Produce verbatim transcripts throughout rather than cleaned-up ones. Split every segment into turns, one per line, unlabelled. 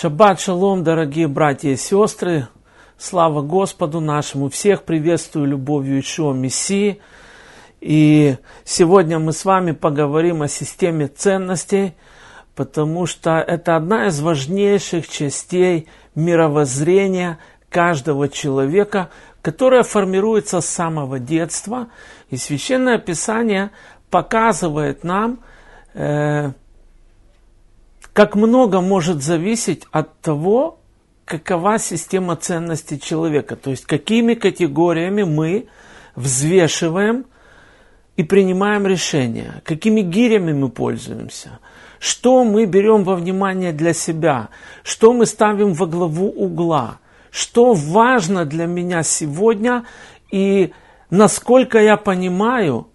Шаббат шалом, дорогие братья и сестры, слава Господу нашему, всех приветствую любовью Иешуа Мессии. И сегодня мы с вами поговорим о системе ценностей, потому что это одна из важнейших частей мировоззрения каждого человека, которая формируется с самого детства. И Священное Писание показывает нам, э, как много может зависеть от того, какова система ценностей человека. То есть, какими категориями мы взвешиваем и принимаем решения, какими гирями мы пользуемся, что мы берем во внимание для себя, что мы ставим во главу угла, что важно для меня сегодня и насколько я понимаю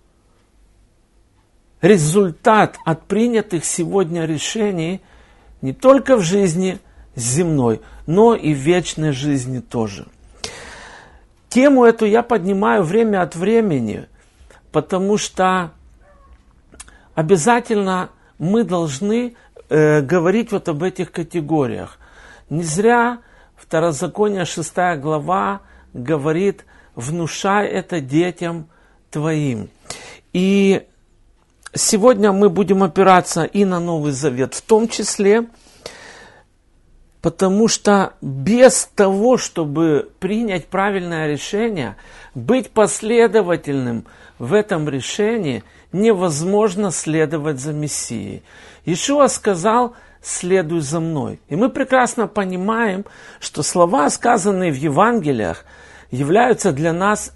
результат от принятых сегодня решений не только в жизни земной, но и в вечной жизни тоже. Тему эту я поднимаю время от времени, потому что обязательно мы должны э, говорить вот об этих категориях. Не зря Второзаконие шестая глава говорит: «Внушай это детям твоим». И сегодня мы будем опираться и на Новый Завет в том числе, потому что без того, чтобы принять правильное решение, быть последовательным в этом решении, невозможно следовать за Мессией. Иешуа сказал: «Следуй за мной». И мы прекрасно понимаем, что слова, сказанные в Евангелиях, являются для нас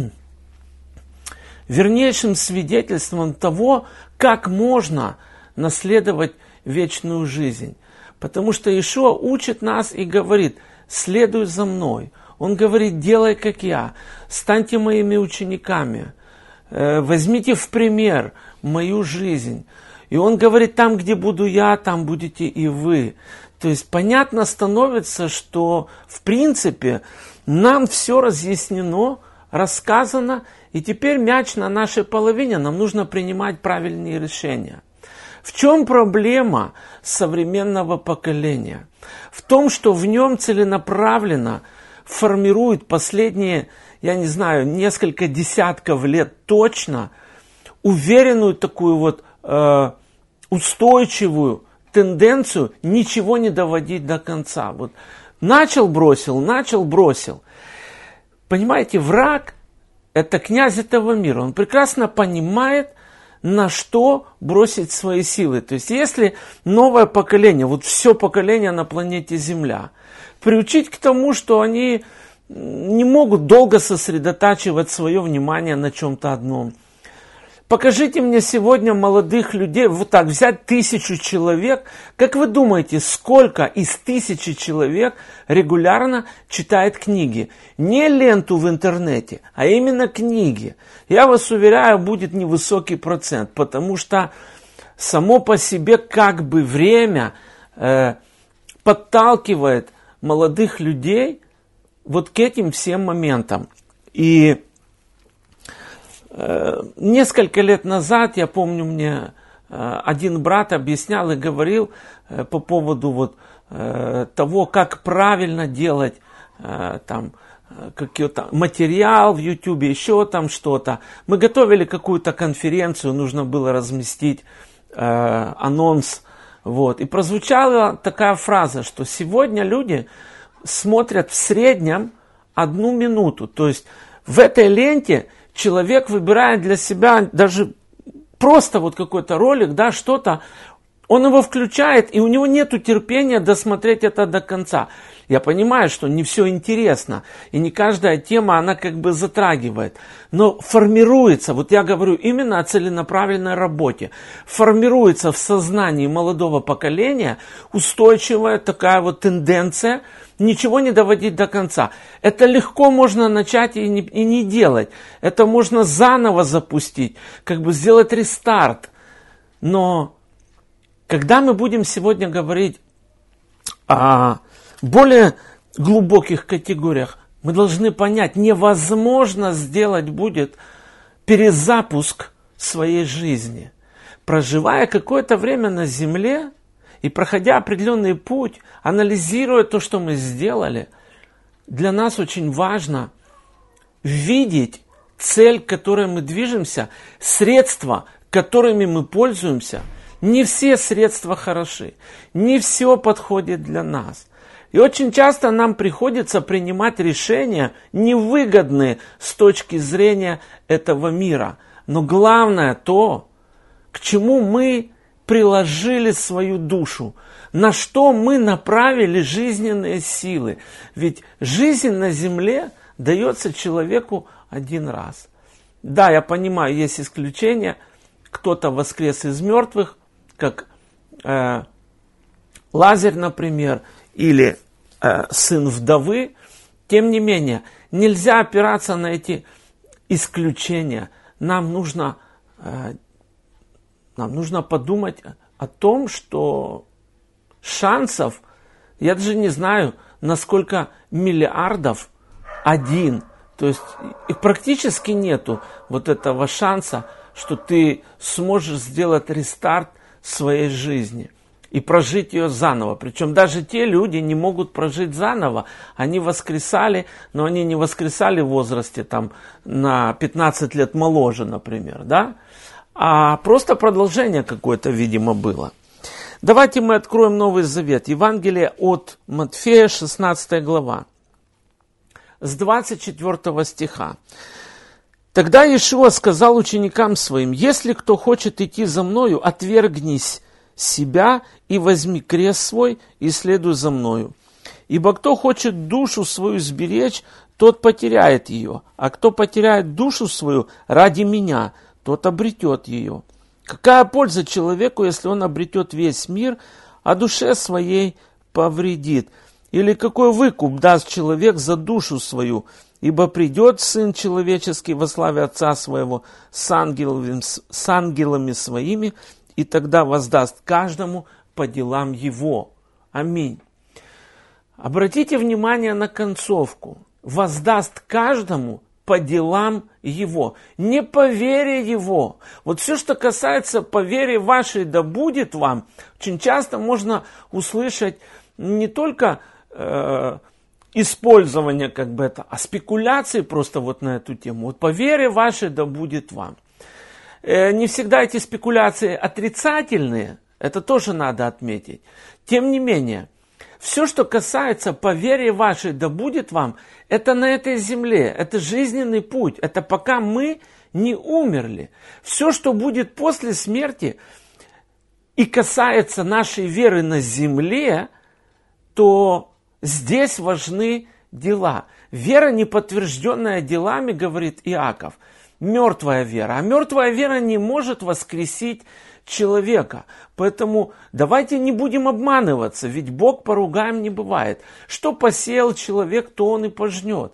вернейшим свидетельством того, как можно наследовать вечную жизнь. Потому что Иешуа учит нас и говорит: «Следуй за мной». Он говорит: «Делай, как я, станьте моими учениками, возьмите в пример мою жизнь». И он говорит: «Там, где буду я, там будете и вы». То есть понятно становится, что в принципе нам все разъяснено, рассказано, и теперь мяч на нашей половине, нам нужно принимать правильные решения. В чем проблема современного поколения? В том, что в нем целенаправленно формирует последние, я не знаю, несколько десятков лет точно уверенную такую вот э, устойчивую тенденцию ничего не доводить до конца. Вот начал, бросил, начал, бросил. Понимаете, враг – это князь этого мира. Он прекрасно понимает, на что бросить свои силы. То есть, если новое поколение, вот все поколение на планете Земля, приучить к тому, что они не могут долго сосредотачивать свое внимание на чем-то одном. Покажите мне сегодня молодых людей, вот так взять тысячу человек. Как вы думаете, сколько из тысячи человек регулярно читает книги? Не ленту в интернете, а именно книги. Я вас уверяю, будет невысокий процент, потому что само по себе как бы время э, подталкивает молодых людей вот к этим всем моментам. И несколько лет назад, я помню, мне один брат объяснял и говорил по поводу вот того, как правильно делать там какой-то материал в Ютубе, еще там что-то. Мы готовили какую-то конференцию, нужно было разместить анонс. Вот. И прозвучала такая фраза, что сегодня люди смотрят в среднем одну минуту. То есть в этой ленте человек выбирает для себя даже просто вот какой-то ролик, да, что-то, он его включает, и у него нет терпения досмотреть это до конца. Я понимаю, что не все интересно, и не каждая тема, она как бы затрагивает. Но формируется, вот я говорю именно о целенаправленной работе, формируется в сознании молодого поколения устойчивая такая вот тенденция ничего не доводить до конца. Это легко можно начать и не, и не делать. Это можно заново запустить, как бы сделать рестарт. Но когда мы будем сегодня говорить о более глубоких категориях, мы должны понять, невозможно сделать будет перезапуск своей жизни. Проживая какое-то время на земле, И проходя определенный путь, анализируя то, что мы сделали, для нас очень важно видеть цель, к которой мы движемся, средства, которыми мы пользуемся. Не все средства хороши, не все подходит для нас. И очень часто нам приходится принимать решения, невыгодные с точки зрения этого мира. Но главное то, к чему мы приложили свою душу, на что мы направили жизненные силы. Ведь жизнь на земле дается человеку один раз. Да, я понимаю, есть исключения. Кто-то воскрес из мертвых, как э, Лазарь, например, или э, сын вдовы. Тем не менее, нельзя опираться на эти исключения. Нам нужно, э, нам нужно подумать о том, что шансов, я даже не знаю, насколько миллиардов один. То есть их практически нету вот этого шанса, что ты сможешь сделать рестарт своей жизни и прожить ее заново. Причем даже те люди не могут прожить заново. Они воскресали, но они не воскресали в возрасте там, на пятнадцать лет моложе, например, да? А просто продолжение какое-то, видимо, было. Давайте мы откроем Новый Завет. Евангелие от Матфея, шестнадцатая глава, с двадцать четвёртого стиха. Тогда Иешуа сказал ученикам своим: «Если кто хочет идти за мною, отвергнись себя и возьми крест свой и следуй за мною. Ибо кто хочет душу свою сберечь, тот потеряет ее, а кто потеряет душу свою ради меня, тот обретет ее. Какая польза человеку, если он обретет весь мир, а душе своей повредит? Или какой выкуп даст человек за душу свою? Ибо придет Сын Человеческий во славе Отца Своего с ангелами, с ангелами Своими, и тогда воздаст каждому по делам Его». Аминь. Обратите внимание на концовку. Воздаст каждому по делам Его. Не по вере Его. Вот все, что касается по вере вашей да будет вам, очень часто можно услышать не только э, использование как бы это, а спекуляции просто вот на эту тему. Вот по вере вашей да будет вам. Э, не всегда эти спекуляции отрицательные, это тоже надо отметить. Тем не менее, все, что касается по вере вашей да будет вам, это на этой земле, это жизненный путь, это пока мы не умерли. Все, что будет после смерти и касается нашей веры на земле, то здесь важны дела. Вера, не подтвержденная делами, говорит Иаков, мертвая вера. А мертвая вера не может воскресить человека. Поэтому давайте не будем обманываться, ведь Бог поругаем не бывает. Что посеял человек, то он и пожнет.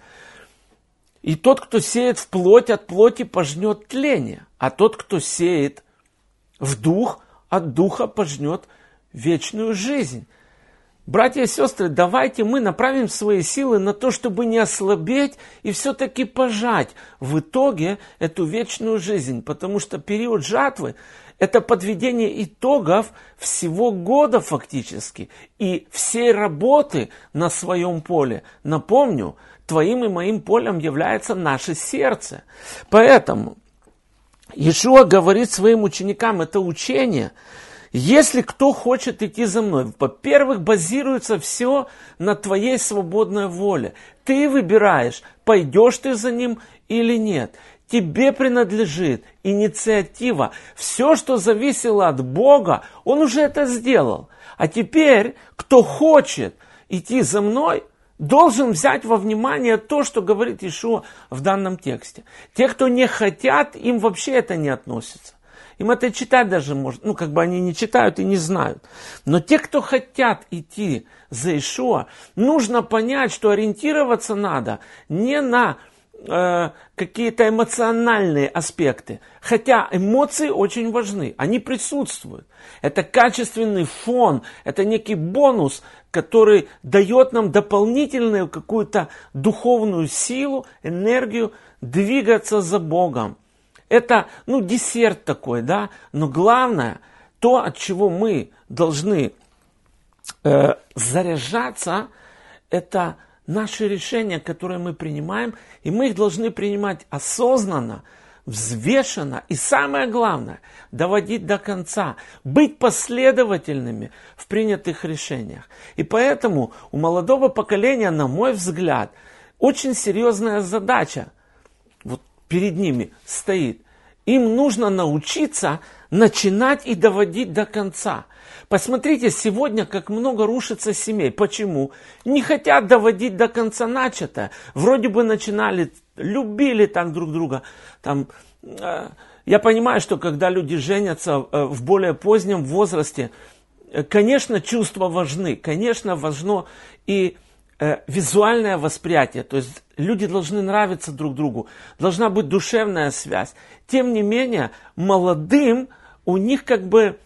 И тот, кто сеет в плоть, от плоти пожнет тление. А тот, кто сеет в дух, от духа пожнет вечную жизнь. Братья и сестры, давайте мы направим свои силы на то, чтобы не ослабеть и все-таки пожать в итоге эту вечную жизнь. Потому что период жатвы – это подведение итогов всего года фактически и всей работы на своем поле. Напомню, твоим и моим полем является наше сердце. Поэтому Иешуа говорит своим ученикам, это учение – если кто хочет идти за мной, во-первых, базируется все на твоей свободной воле. Ты выбираешь, пойдешь ты за ним или нет. Тебе принадлежит инициатива. Все, что зависело от Бога, Он уже это сделал. А теперь, кто хочет идти за мной, должен взять во внимание то, что говорит Иешуа в данном тексте. Те, кто не хотят, им вообще это не относится. Им это читать даже может, ну как бы они не читают и не знают. Но те, кто хотят идти за Иешуа, нужно понять, что ориентироваться надо не на э, какие-то эмоциональные аспекты. Хотя эмоции очень важны, они присутствуют. Это качественный фон, это некий бонус, который дает нам дополнительную какую-то духовную силу, энергию двигаться за Богом. Это, ну, десерт такой, да, но главное, то, от чего мы должны э, заряжаться – это наши решения, которые мы принимаем, и мы их должны принимать осознанно, взвешенно и, самое главное, доводить до конца, быть последовательными в принятых решениях. И поэтому у молодого поколения, на мой взгляд, очень серьезная задача вот перед ними стоит. Им нужно научиться начинать и доводить до конца. Посмотрите сегодня, как много рушится семей. Почему? Не хотят доводить до конца начатое. Вроде бы начинали, любили так друг друга. Там, э, я понимаю, что когда люди женятся э, в более позднем возрасте, э, конечно, чувства важны. Конечно, важно и э, визуальное восприятие. То есть люди должны нравиться друг другу. Должна быть душевная связь. Тем не менее, молодым у них как бы...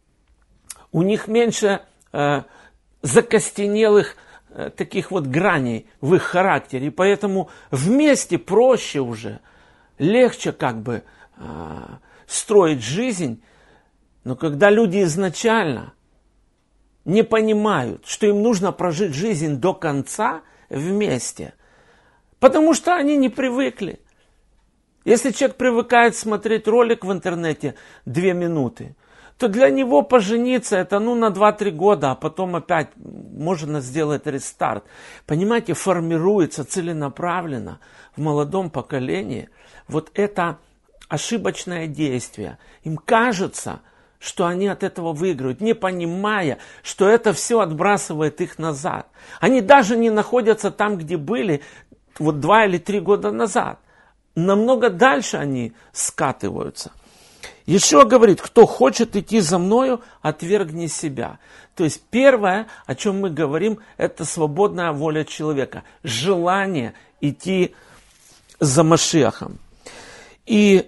У них меньше э, закостенелых э, таких вот граней в их характере. И поэтому вместе проще уже, легче как бы э, строить жизнь. Но когда люди изначально не понимают, что им нужно прожить жизнь до конца вместе, потому что они не привыкли. Если человек привыкает смотреть ролик в интернете две минуты, то для него пожениться это ну на два-три года, а потом опять можно сделать рестарт. Понимаете, формируется целенаправленно в молодом поколении вот это ошибочное действие. Им кажется, что они от этого выиграют, не понимая, что это все отбрасывает их назад. Они даже не находятся там, где были вот два или три года назад. Намного дальше они скатываются. Иешуа говорит, кто хочет идти за мною, отвергни себя. То есть первое, о чем мы говорим, это свободная воля человека. Желание идти за Машиахом. И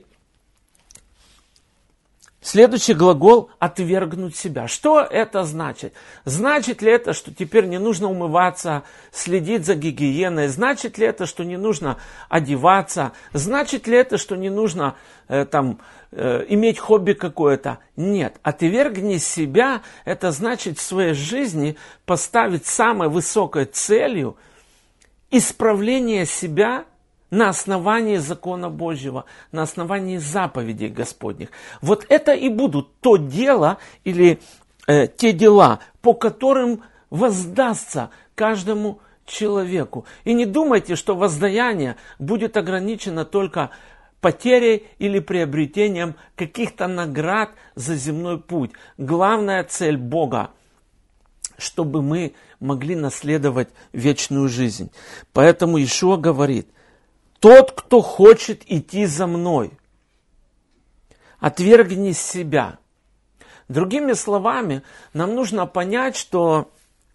следующий глагол – отвергнуть себя. Что это значит? Значит ли это, что теперь не нужно умываться, следить за гигиеной? Значит ли это, что не нужно одеваться? Значит ли это, что не нужно э, там, э, иметь хобби какое-то? Нет. Отвергни себя – это значит в своей жизни поставить самой высокой целью исправление себя на основании закона Божьего, на основании заповедей Господних. Вот это и будут то дело или э, те дела, по которым воздастся каждому человеку. И не думайте, что воздаяние будет ограничено только потерей или приобретением каких-то наград за земной путь. Главная цель Бога, чтобы мы могли наследовать вечную жизнь. Поэтому Иешуа говорит, тот, кто хочет идти за мной, отвергни себя. Другими словами, нам нужно понять, что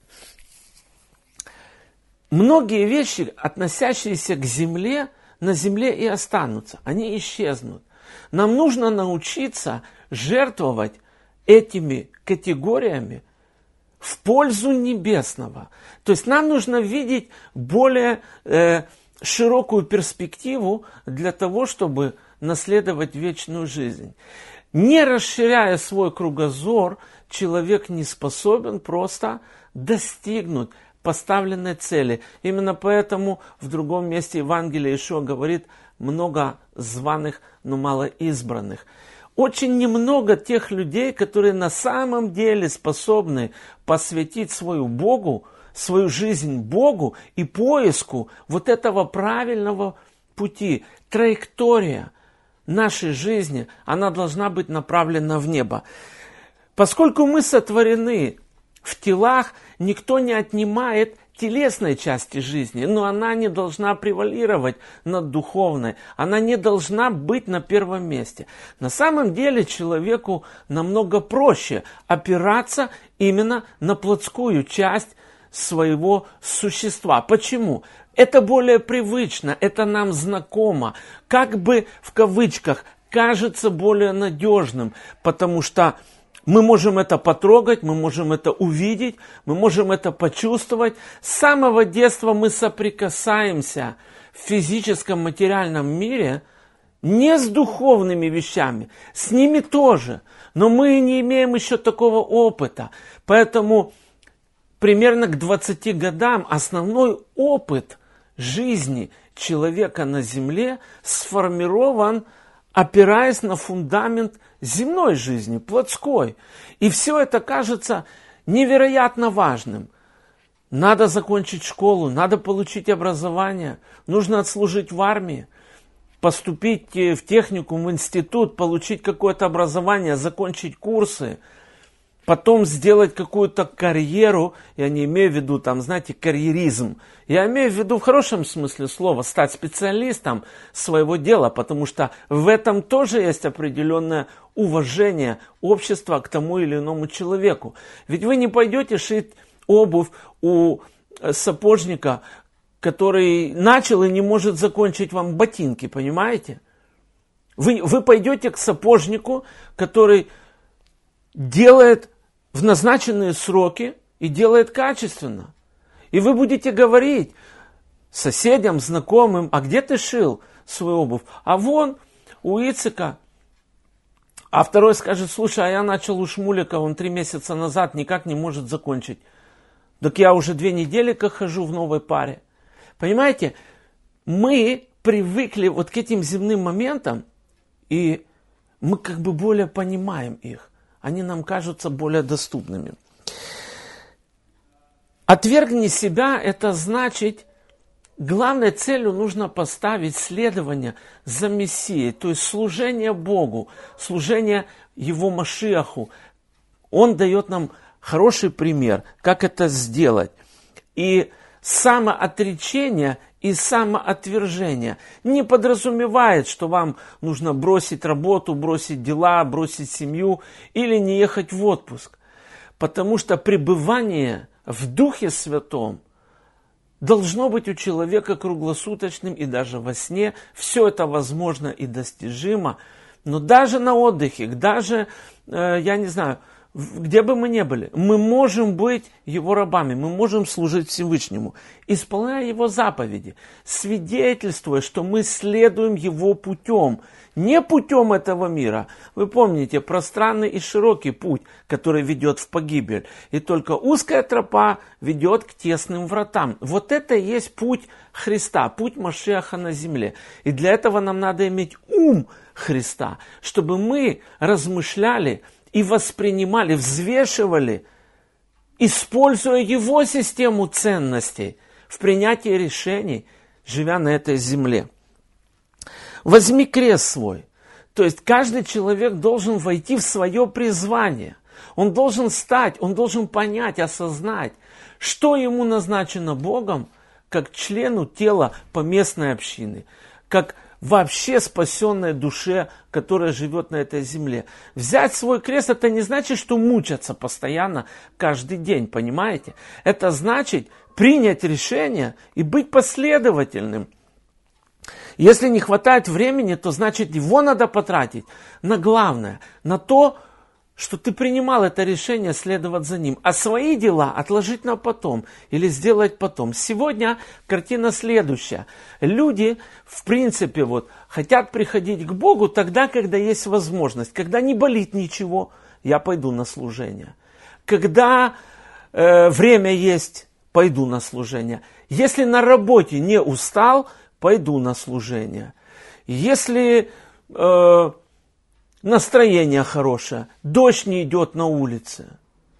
многие вещи, относящиеся к земле, на земле и останутся. Они исчезнут. Нам нужно научиться жертвовать этими категориями в пользу небесного. То есть нам нужно видеть более... Э, широкую перспективу для того, чтобы наследовать вечную жизнь. Не расширяя свой кругозор, человек не способен просто достигнуть поставленной цели. Именно поэтому в другом месте Евангелия Иешуа говорит, много званых, но мало избранных. Очень немного тех людей, которые на самом деле способны посвятить свою Богу, свою жизнь Богу и поиску вот этого правильного пути. Траектория нашей жизни, она должна быть направлена в небо. Поскольку мы сотворены в телах, никто не отнимает телесной части жизни, но она не должна превалировать над духовной, она не должна быть на первом месте. На самом деле человеку намного проще опираться именно на плотскую часть своего существа. Почему? Это более привычно, это нам знакомо, как бы в кавычках кажется более надежным, потому что мы можем это потрогать, мы можем это увидеть, мы можем это почувствовать. С самого детства мы соприкасаемся в физическом, материальном мире не с духовными вещами, с ними тоже, но мы не имеем еще такого опыта, поэтому примерно к двадцати годам основной опыт жизни человека на земле сформирован, опираясь на фундамент земной жизни, плотской. И все это кажется невероятно важным. Надо закончить школу, надо получить образование, нужно отслужить в армии, поступить в техникум, в институт, получить какое-то образование, закончить курсы, потом сделать какую-то карьеру. Я не имею в виду, там, знаете, карьеризм. Я имею в виду в хорошем смысле слова стать специалистом своего дела, потому что в этом тоже есть определенное уважение общества к тому или иному человеку. Ведь вы не пойдете шить обувь у сапожника, который начал и не может закончить вам ботинки, понимаете? Вы, вы пойдете к сапожнику, который делает в назначенные сроки и делает качественно. И вы будете говорить соседям, знакомым: а где ты шил свою обувь? А вон у Ицика. А второй скажет: слушай, а я начал у Шмулика, он три месяца назад никак не может закончить. Так я уже две недели как хожу в новой паре. Понимаете, мы привыкли вот к этим земным моментам, и мы как бы более понимаем их. Они нам кажутся более доступными. Отвергни себя, это значит, главной целью нужно поставить следование за Мессией, то есть служение Богу, служение Его Машиаху. Он дает нам хороший пример, как это сделать. И самоотречение и самоотвержение не подразумевает, что вам нужно бросить работу, бросить дела, бросить семью или не ехать в отпуск. Потому что пребывание в Духе Святом должно быть у человека круглосуточным и даже во сне. Все это возможно и достижимо. Но даже на отдыхе, даже, э, я не знаю, где бы мы ни были, мы можем быть Его рабами, мы можем служить Всевышнему, исполняя Его заповеди, свидетельствуя, что мы следуем Его путем, не путем этого мира. Вы помните, пространный и широкий путь, который ведет в погибель, и только узкая тропа ведет к тесным вратам. Вот это и есть путь Христа, путь Машиаха на земле. И для этого нам надо иметь ум Христа, чтобы мы размышляли и воспринимали, взвешивали, используя Его систему ценностей в принятии решений, живя на этой земле. Возьми крест свой. То есть каждый человек должен войти в свое призвание. Он должен стать, он должен понять, осознать, что ему назначено Богом, как члену тела поместной общины, как вообще спасенной душе, которая живет на этой земле. Взять свой крест, это не значит, что мучаться постоянно каждый день, понимаете? Это значит принять решение и быть последовательным. Если не хватает времени, то значит его надо потратить на главное, на то, что ты принимал это решение следовать за ним, а свои дела отложить на потом или сделать потом. Сегодня картина следующая. Люди, в принципе, вот, хотят приходить к Богу тогда, когда есть возможность. Когда не болит ничего, я пойду на служение. Когда э, время есть, пойду на служение. Если на работе не устал, пойду на служение. Если э, настроение хорошее, дождь не идет на улице.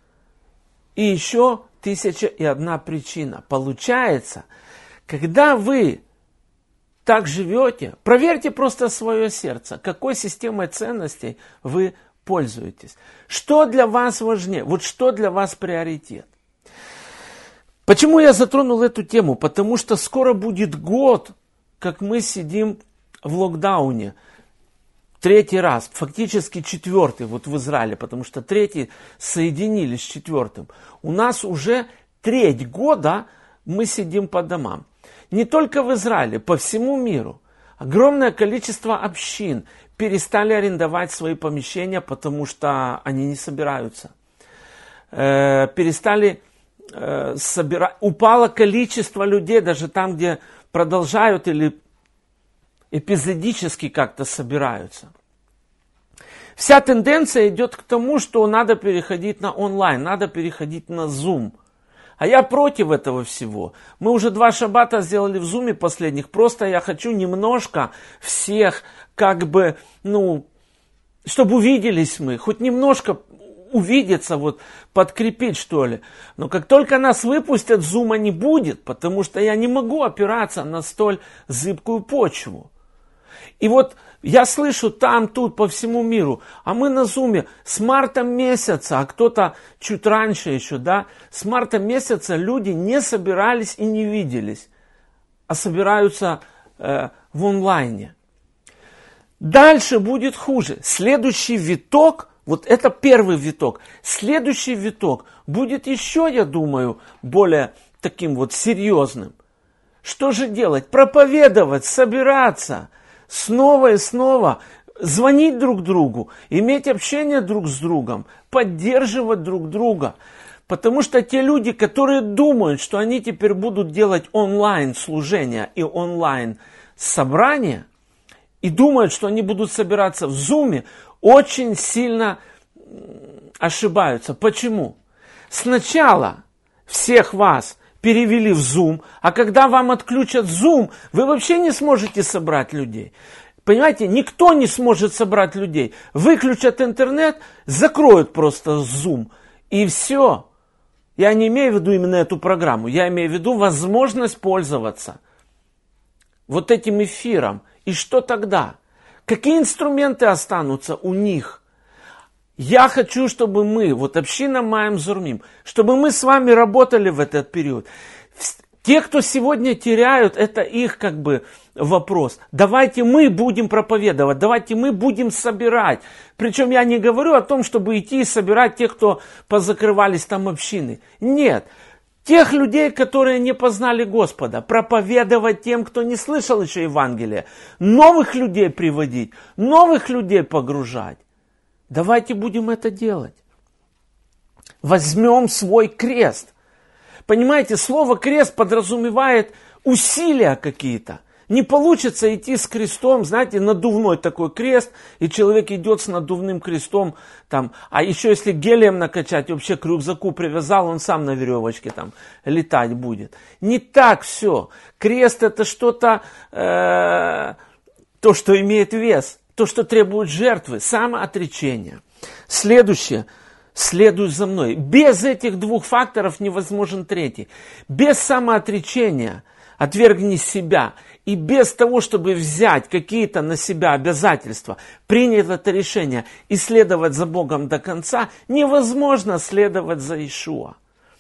И еще тысяча и одна причина. Получается, когда вы так живете, проверьте просто свое сердце, какой системой ценностей вы пользуетесь. Что для вас важнее? Вот что для вас приоритет? Почему я затронул эту тему? Потому что скоро будет год, как мы сидим в локдауне. Третий раз, фактически четвертый, вот в Израиле, потому что третий соединили с четвертым. У нас уже треть года мы сидим по домам. Не только в Израиле, по всему миру. Огромное количество общин перестали арендовать свои помещения, потому что они не собираются. Э, перестали э, собирать. Упало количество людей, даже там, где продолжают или эпизодически как-то собираются. Вся тенденция идет к тому, что надо переходить на онлайн, надо переходить на Zoom. А я против этого всего. Мы уже два шаббата сделали в зуме последних. Просто я хочу немножко всех, как бы, ну, чтобы увиделись мы. Хоть немножко увидеться, вот, подкрепить, что ли. Но как только нас выпустят, зума не будет, потому что я не могу опираться на столь зыбкую почву. И вот я слышу там, тут, по всему миру, а мы на зуме с марта месяца, а кто-то чуть раньше еще, да, с марта месяца люди не собирались и не виделись, а собираются э, в онлайне. Дальше будет хуже. Следующий виток, вот это первый виток, следующий виток будет еще, я думаю, более таким вот серьезным. Что же делать? Проповедовать, собираться. Снова и снова звонить друг другу, иметь общение друг с другом, поддерживать друг друга. Потому что те люди, которые думают, что они теперь будут делать онлайн служения и онлайн собрания, и думают, что они будут собираться в зуме, очень сильно ошибаются. Почему? Сначала всех вас перевели в Zoom, а когда вам отключат Zoom, вы вообще не сможете собрать людей. Понимаете, никто не сможет собрать людей. Выключат интернет, закроют просто Zoom, и все. Я не имею в виду именно эту программу, я имею в виду возможность пользоваться вот этим эфиром. И что тогда? Какие инструменты останутся у них? Я хочу, чтобы мы, вот община Маем Зурмим, чтобы мы с вами работали в этот период. Те, кто сегодня теряют, это их как бы вопрос. Давайте мы будем проповедовать, давайте мы будем собирать. Причем я не говорю о том, чтобы идти и собирать тех, кто позакрывались там общины. Нет. Тех людей, которые не познали Господа, проповедовать тем, кто не слышал еще Евангелия. Новых людей приводить, новых людей погружать. Давайте будем это делать. Возьмем свой крест. Понимаете, слово крест подразумевает усилия какие-то. Не получится идти с крестом, знаете, надувной такой крест, и человек идет с надувным крестом, там, а еще если гелием накачать, вообще к рюкзаку привязал, он сам на веревочке там летать будет. Не так все. Крест это что-то, э, то, что имеет вес. То, что требует жертвы, самоотречение. Следующее. Следуй за мной. Без этих двух факторов невозможен третий. Без самоотречения отвергни себя. И без того, чтобы взять какие-то на себя обязательства, принять это решение и следовать за Богом до конца, невозможно следовать за Иешуа.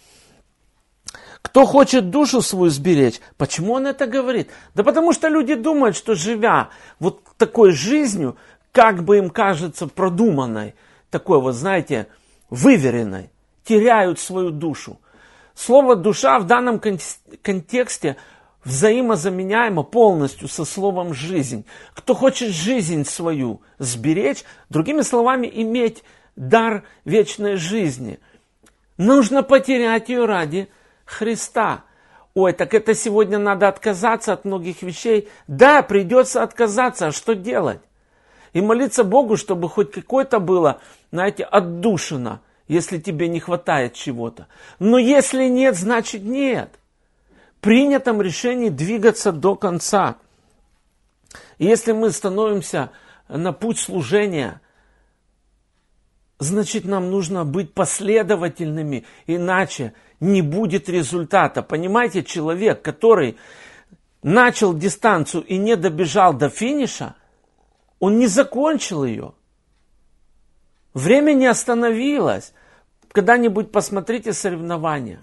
Кто хочет душу свою сберечь, почему он это говорит? Да потому что люди думают, что живя вот такой жизнью, как бы им кажется продуманной, такой вот, знаете, выверенной, теряют свою душу. Слово душа в данном контексте взаимозаменяемо полностью со словом жизнь. Кто хочет жизнь свою сберечь, другими словами, иметь дар вечной жизни, нужно потерять ее ради Христа. Ой, так это сегодня надо отказаться от многих вещей. Да, придется отказаться, а что делать? И молиться Богу, чтобы хоть какое-то было, знаете, отдушина, если тебе не хватает чего-то. Но если нет, значит нет. В принятом решении двигаться до конца. И если мы становимся на путь служения, значит нам нужно быть последовательными, иначе не будет результата. Понимаете, человек, который начал дистанцию и не добежал до финиша, он не закончил ее. Время не остановилось. Когда-нибудь посмотрите соревнования.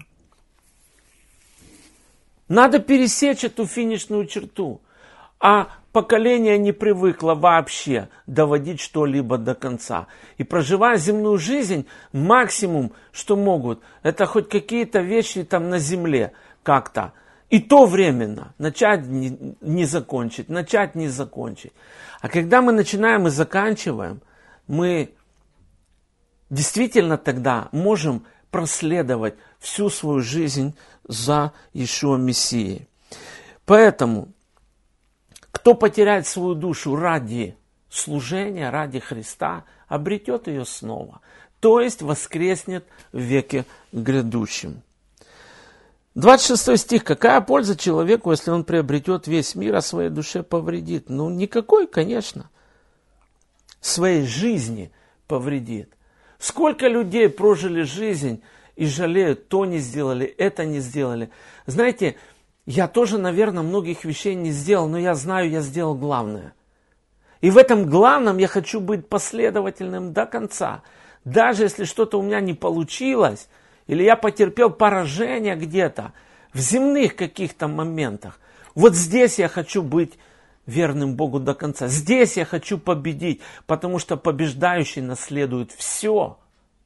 Надо пересечь эту финишную черту. А поколение не привыкло вообще доводить что-либо до конца. И проживая земную жизнь, максимум, что могут, это хоть какие-то вещи там на земле как-то. И то временно. Начать не, не закончить, начать не закончить. А когда мы начинаем и заканчиваем, мы действительно тогда можем проследовать всю свою жизнь за Иешуа Мессией. Поэтому, кто потеряет свою душу ради служения, ради Христа, обретет ее снова. То есть воскреснет в веке грядущем. двадцать шестой стих. Какая польза человеку, если он приобретет весь мир, а своей душе повредит? Ну, никакой, конечно. Своей жизни повредит. Сколько людей прожили жизнь и жалеют, то не сделали, это не сделали. Знаете, я тоже, наверное, многих вещей не сделал, но я знаю, я сделал главное. И в этом главном я хочу быть последовательным до конца. Даже если что-то у меня не получилось, или я потерпел поражение где-то, в земных каких-то моментах, вот здесь я хочу быть верным Богу до конца. Здесь я хочу победить, потому что побеждающий наследует все.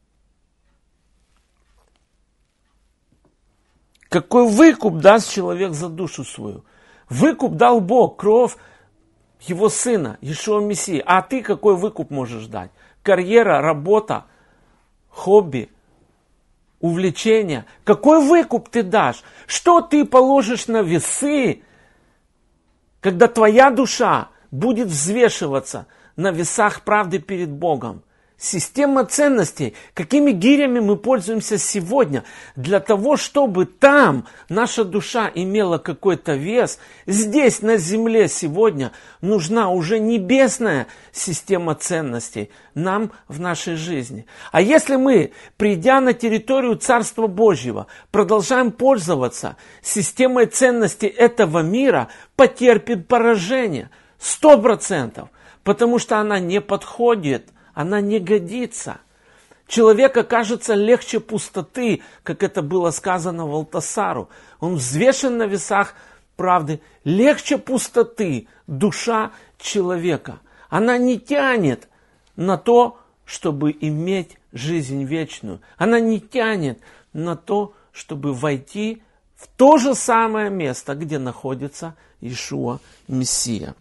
Какой выкуп даст человек за душу свою? Выкуп дал Бог, кровь Его Сына, Иешуа Мессии. А ты какой выкуп можешь дать? Карьера, работа, хобби, увлечение. Какой выкуп ты дашь? Что ты положишь на весы, когда твоя душа будет взвешиваться на весах правды перед Богом? Система ценностей, какими гирями мы пользуемся сегодня, для того, чтобы там наша душа имела какой-то вес, здесь на земле сегодня нужна уже небесная система ценностей нам в нашей жизни. А если мы, придя на территорию Царства Божьего, продолжаем пользоваться системой ценностей этого мира, потерпит поражение сто процентов, потому что она не подходит. Она не годится. Человек окажется легче пустоты, как это было сказано Валтасару. Он взвешен на весах правды. Легче пустоты душа человека. Она не тянет на то, чтобы иметь жизнь вечную. Она не тянет на то, чтобы войти в то же самое место, где находится Иешуа Мессия.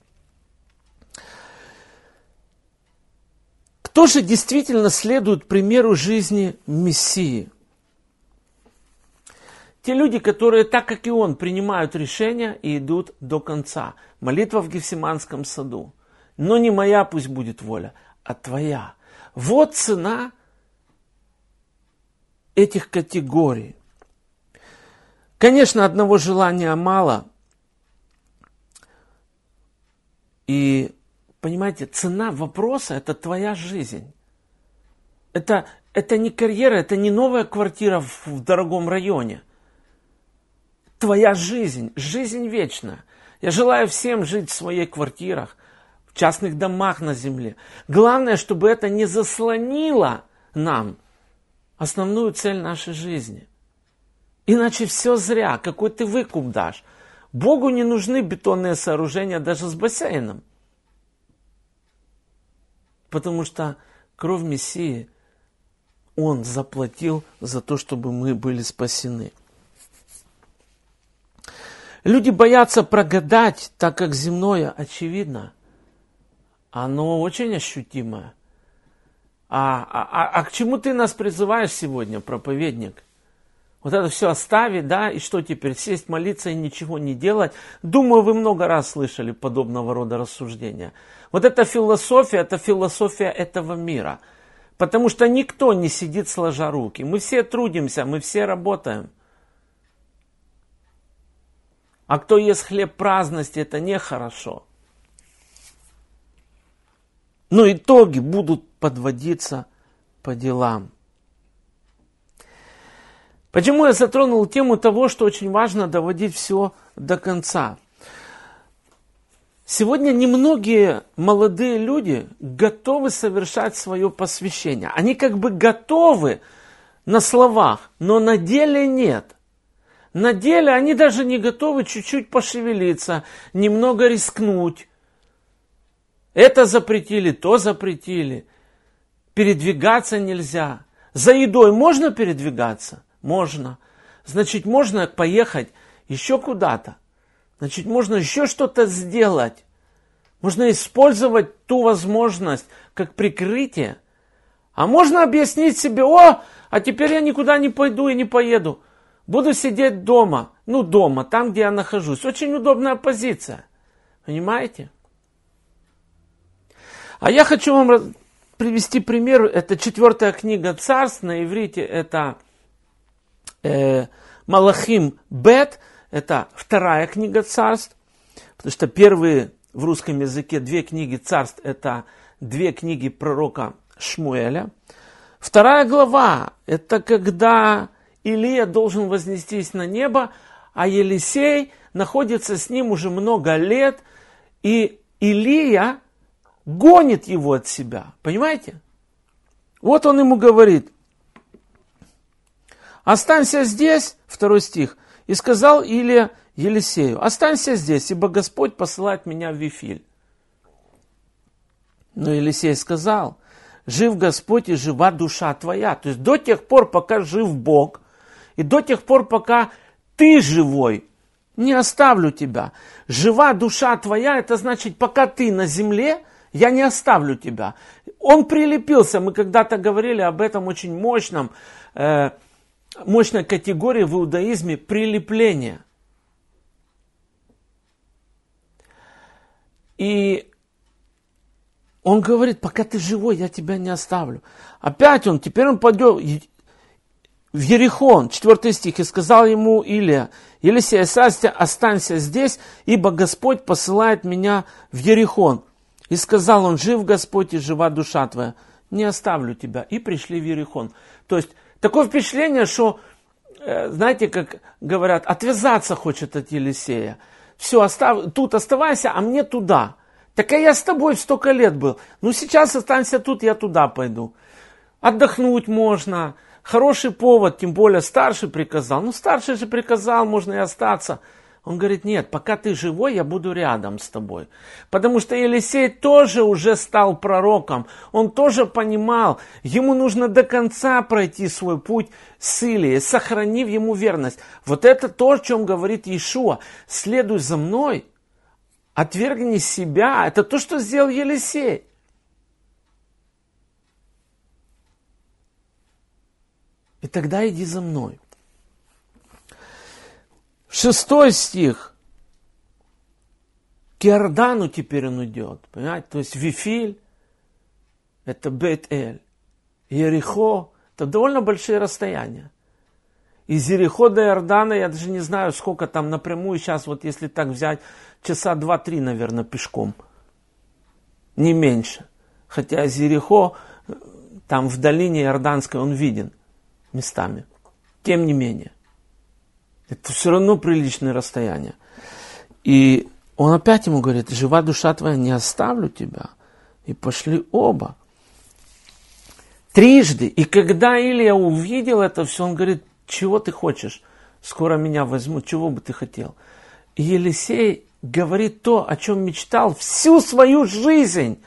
Кто же действительно следует примеру жизни Мессии? Те люди, которые, так как и он, принимают решения и идут до конца. Молитва в Гефсиманском саду. Но не моя пусть будет воля, а твоя. Вот цена этих категорий. Конечно, одного желания мало. И понимаете, цена вопроса – это твоя жизнь. Это, это не карьера, это не новая квартира в, в дорогом районе. Твоя жизнь, жизнь вечная. Я желаю всем жить в своих квартирах, в частных домах на земле. Главное, чтобы это не заслонило нам основную цель нашей жизни. Иначе все зря. Какой ты выкуп дашь? Богу не нужны бетонные сооружения даже с бассейном. Потому что кровь Мессии, Он заплатил за то, чтобы мы были спасены. Люди боятся прогадать, так как земное, очевидно, оно очень ощутимое. А, а, а к чему ты нас призываешь сегодня, проповедник? Вот это все оставить, да, и что теперь, сесть, молиться и ничего не делать? Думаю, вы много раз слышали подобного рода рассуждения. Вот эта философия, это философия этого мира. Потому что никто не сидит сложа руки. Мы все трудимся, мы все работаем. А кто ест хлеб праздности, это нехорошо. Но итоги будут подводиться по делам. Почему я затронул тему того, что очень важно доводить все до конца? Сегодня немногие молодые люди готовы совершать свое посвящение. Они как бы готовы на словах, но на деле нет. На деле они даже не готовы чуть-чуть пошевелиться, немного рискнуть. Это запретили, то запретили. Передвигаться нельзя. За едой можно передвигаться? Можно. Значит, можно поехать еще куда-то. Значит, можно еще что-то сделать. Можно использовать ту возможность как прикрытие. А можно объяснить себе: о, а теперь я никуда не пойду и не поеду. Буду сидеть дома. Ну, дома, там, где я нахожусь. Очень удобная позиция. Понимаете? А я хочу вам привести пример. Это четвертая книга Царств. На иврите это э, Малахим Бет, это вторая книга царств, потому что первые в русском языке две книги царств, это две книги пророка Шмуэля. Вторая глава, это когда Илия должен вознестись на небо, а Елисей находится с ним уже много лет, и Илия гонит его от себя. Понимаете? Вот он ему говорит: останься здесь, второй стих, и сказал Илия Елисею: останься здесь, ибо Господь посылает меня в Вифиль. Но Елисей сказал: жив Господь и жива душа твоя. То есть до тех пор, пока жив Бог, и до тех пор, пока ты живой, не оставлю тебя. Жива душа твоя, это значит, пока ты на земле, я не оставлю тебя. Он прилепился, мы когда-то говорили об этом очень мощном, э, мощной категории в иудаизме прилепления. И он говорит: пока ты живой, я тебя не оставлю. Опять он, теперь он пойдет в Ерихон, четвертый стих, и сказал ему Илия: Елисей, останься здесь, ибо Господь посылает меня в Ерихон. И сказал он: жив Господь и жива душа твоя, не оставлю тебя. И пришли в Ерихон. То есть такое впечатление, что, знаете, как говорят, отвязаться хочет от Елисея. Все, остав... тут оставайся, а мне туда. Так а я с тобой столько лет был. Ну сейчас останься тут, я туда пойду. Отдохнуть можно. Хороший повод, тем более старший приказал. Ну старший же приказал, можно и остаться. Он говорит: нет, пока ты живой, я буду рядом с тобой. Потому что Елисей тоже уже стал пророком. Он тоже понимал, ему нужно до конца пройти свой путь с Илией, сохранив ему верность. Вот это то, о чем говорит Иешуа. Следуй за мной, отвергни себя. Это то, что сделал Елисей. И тогда иди за мной. Шестой стих. К Иордану теперь он идет. Понимаете? То есть Вифиль, это Бет-Эль. Ерихо, это довольно большие расстояния. Из Ерихо до Иордана, я даже не знаю, сколько там напрямую. Сейчас вот если так взять, часа два-три, наверное, пешком. Не меньше. Хотя из Ерихо, там в долине Иорданской он виден местами. Тем не менее. Это все равно приличное расстояние. И он опять ему говорит: жива душа твоя, не оставлю тебя. И пошли оба. Трижды. И когда Илия увидел это все, он говорит: чего ты хочешь? Скоро меня возьмут, чего бы ты хотел? И Елисей говорит то, о чем мечтал всю свою жизнь.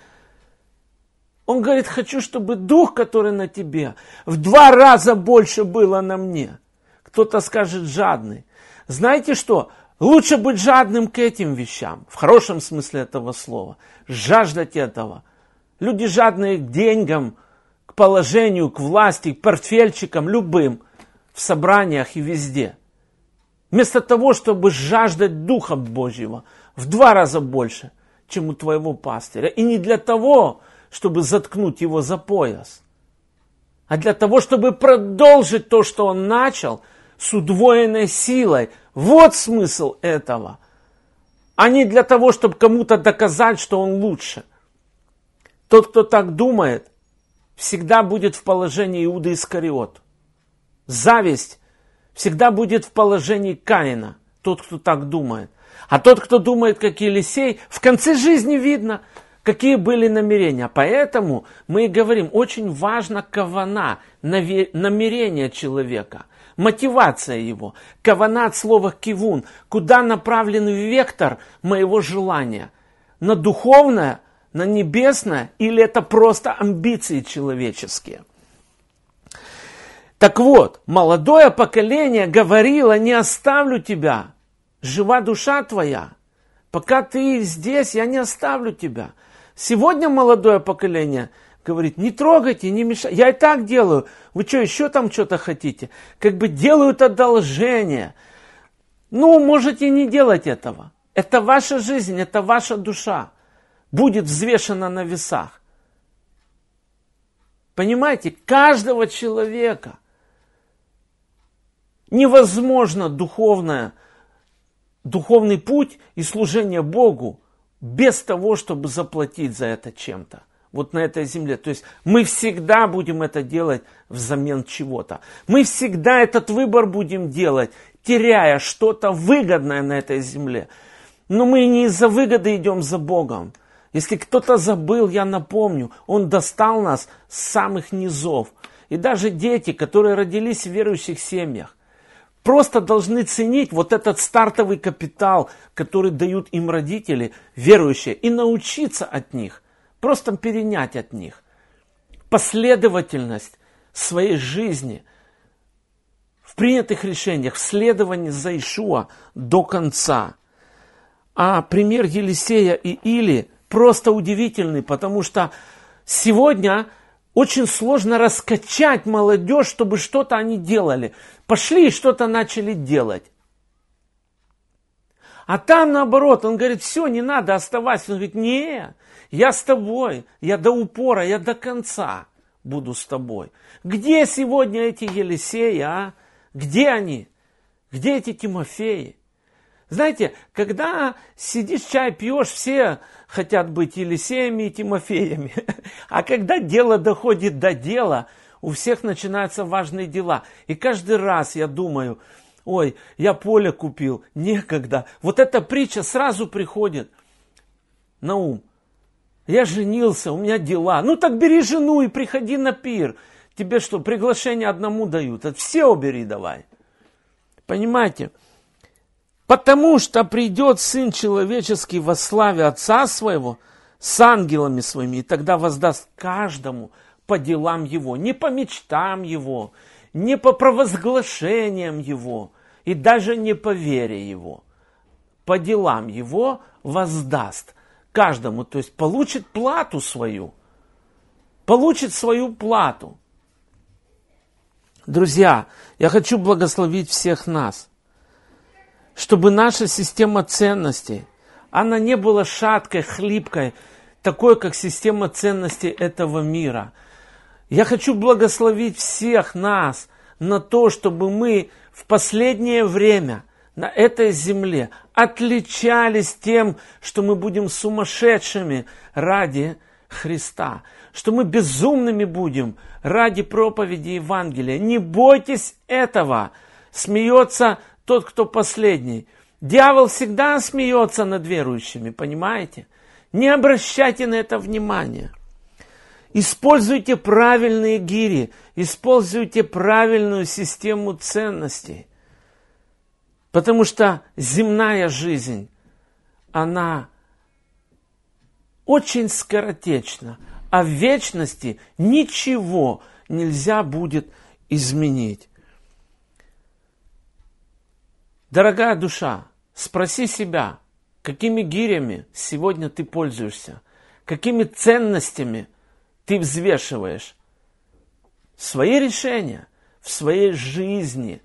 Он говорит: хочу, чтобы дух, который на тебе, в два раза больше было на мне. Кто-то скажет: жадный. Знаете что? Лучше быть жадным к этим вещам, в хорошем смысле этого слова. Жаждать этого. Люди жадные к деньгам, к положению, к власти, к портфельчикам, любым, в собраниях и везде. Вместо того, чтобы жаждать Духа Божьего в два раза больше, чем у твоего пастыря. И не для того, чтобы заткнуть его за пояс, а для того, чтобы продолжить то, что он начал, с удвоенной силой. Вот смысл этого. А не для того, чтобы кому-то доказать, что он лучше. Тот, кто так думает, всегда будет в положении Иуды Искариот. Зависть всегда будет в положении Каина. Тот, кто так думает. А тот, кто думает, как Елисей, в конце жизни видно, какие были намерения. Поэтому мы и говорим, очень важно кавана, намерение человека, мотивация его. Кавана от слова кивун, куда направлен вектор моего желания. На духовное, на небесное, или это просто амбиции человеческие. Так вот, молодое поколение говорило: не оставлю тебя, жива душа твоя. Пока ты здесь, я не оставлю тебя. Сегодня молодое поколение говорит: не трогайте, не мешайте. Я и так делаю. Вы что, еще там что-то хотите? Как бы делают одолжение. Ну, можете не делать этого. Это ваша жизнь, это ваша душа. Будет взвешена на весах. Понимаете, каждого человека Невозможно духовное, духовный путь и служение Богу без того, чтобы заплатить за это чем-то. Вот на этой земле. То есть мы всегда будем это делать взамен чего-то. Мы всегда этот выбор будем делать, теряя что-то выгодное на этой земле. Но мы не из-за выгоды идем за Богом. Если кто-то забыл, я напомню, Он достал нас с самых низов. И даже дети, которые родились в верующих семьях, просто должны ценить вот этот стартовый капитал, который дают им родители, верующие, и научиться от них, просто перенять от них последовательность своей жизни в принятых решениях, в следовании за Иешуа до конца. А пример Елисея и Или просто удивительный, потому что сегодня очень сложно раскачать молодежь, чтобы что-то они делали. Пошли и что-то начали делать. А там наоборот, он говорит, все, не надо, оставайся. Он говорит, не, я с тобой, я до упора, я до конца буду с тобой. Где сегодня эти Елисеи, а? Где они? Где эти Тимофеи? Знаете, когда сидишь, чай пьешь, все хотят быть Елисеями и Тимофеями. А когда дело доходит до дела, у всех начинаются важные дела. И каждый раз я думаю, ой, я поле купил, некогда. Вот эта притча сразу приходит на ум. Я женился, у меня дела. Ну так бери жену и приходи на пир. Тебе что, приглашение одному дают? Это все убери давай. Понимаете? Потому что придет Сын Человеческий во славе Отца Своего с ангелами Своими, и тогда воздаст каждому по делам Его, не по мечтам Его, не по провозглашениям Его, и даже не по вере Его. По делам Его воздаст каждому, то есть получит плату свою, получит свою плату. Друзья, я хочу благословить всех нас, чтобы наша система ценностей, она не была шаткой, хлипкой, такой, как система ценностей этого мира. Я хочу благословить всех нас на то, чтобы мы в последнее время на этой земле отличались тем, что мы будем сумасшедшими ради Христа, что мы безумными будем ради проповеди Евангелия. Не бойтесь этого. Смеется тот, кто последний. Дьявол всегда смеется над верующими, понимаете? Не обращайте на это внимания. Используйте правильные гири, используйте правильную систему ценностей. Потому что земная жизнь, она очень скоротечна, а в вечности ничего нельзя будет изменить. Дорогая душа, спроси себя, какими гирями сегодня ты пользуешься, какими ценностями ты взвешиваешь свои решения в своей жизни.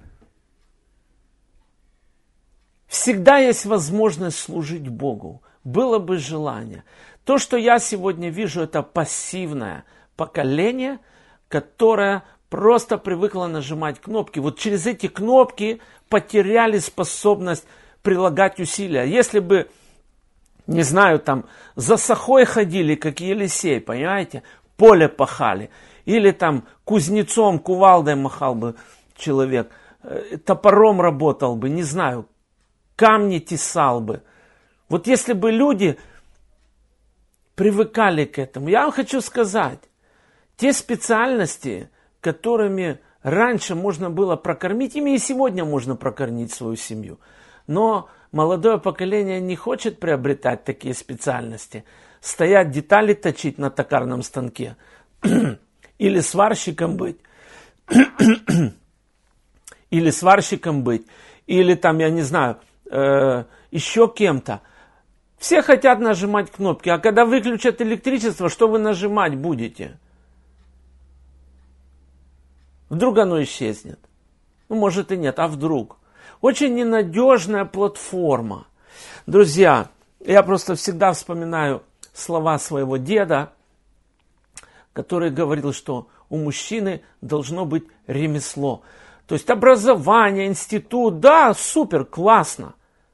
Всегда есть возможность служить Богу, было бы желание. То, что я сегодня вижу, это пассивное поколение, которое просто привыкло нажимать кнопки. Вот через эти кнопки потеряли способность прилагать усилия. Если бы, не знаю, там за сахой ходили, как Елисей, понимаете, поле пахали, или там кузнецом, кувалдой махал бы человек, топором работал бы, не знаю, камни тесал бы. Вот если бы люди привыкали к этому, я вам хочу сказать, те специальности, которыми раньше можно было прокормить, ими и сегодня можно прокормить свою семью. Но молодое поколение не хочет приобретать такие специальности. Стоять, детали точить на токарном станке. Или сварщиком быть. Или сварщиком быть. Или там, я не знаю, э, еще кем-то. Все хотят нажимать кнопки. А когда выключат электричество, что вы нажимать будете? Вдруг оно исчезнет. Ну, может и нет, а вдруг? Очень ненадежная платформа. Друзья, я просто всегда вспоминаю слова своего деда, который говорил, что у мужчины должно быть ремесло. То есть образование, институт, да, супер, классно.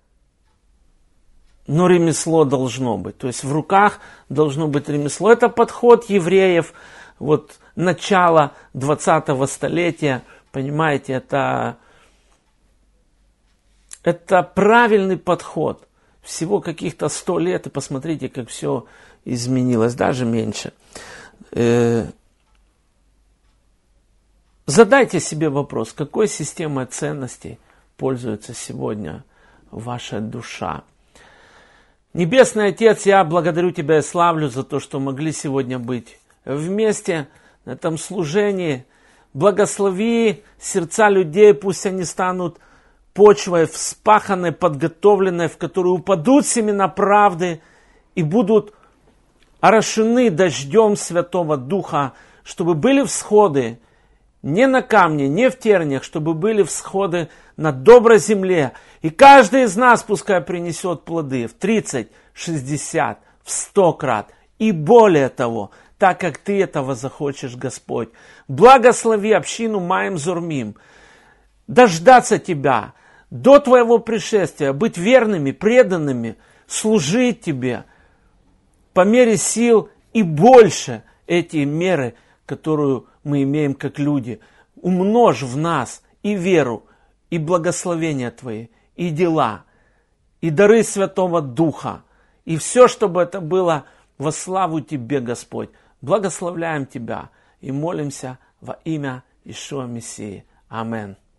Но ремесло должно быть. То есть в руках должно быть ремесло. Это подход евреев, вот начало двадцатого столетия. Понимаете, это, это правильный подход. Всего каких-то сто лет, и посмотрите, как все изменилось, даже меньше. Задайте себе вопрос, какой системой ценностей пользуется сегодня ваша душа. Небесный Отец, я благодарю Тебя и славлю за то, что могли сегодня быть вместе на этом служении. Благослови сердца людей, пусть они станут почвой вспаханной, подготовленной, в которую упадут семена правды и будут орошены дождем Святого Духа, чтобы были всходы не на камне, не в терниях, чтобы были всходы на доброй земле. И каждый из нас пускай принесет плоды в тридцать, шестьдесят, в сто крат и более того, так как Ты этого захочешь, Господь. Благослови общину Маим Зурмим, дождаться Тебя до Твоего пришествия, быть верными, преданными, служить Тебе по мере сил и больше эти меры, которую мы имеем как люди. Умножь в нас и веру, и благословения Твои, и дела, и дары Святого Духа, и все, чтобы это было во славу Тебе, Господь. Благословляем Тебя и молимся во имя Иешуа Мессии. Аминь.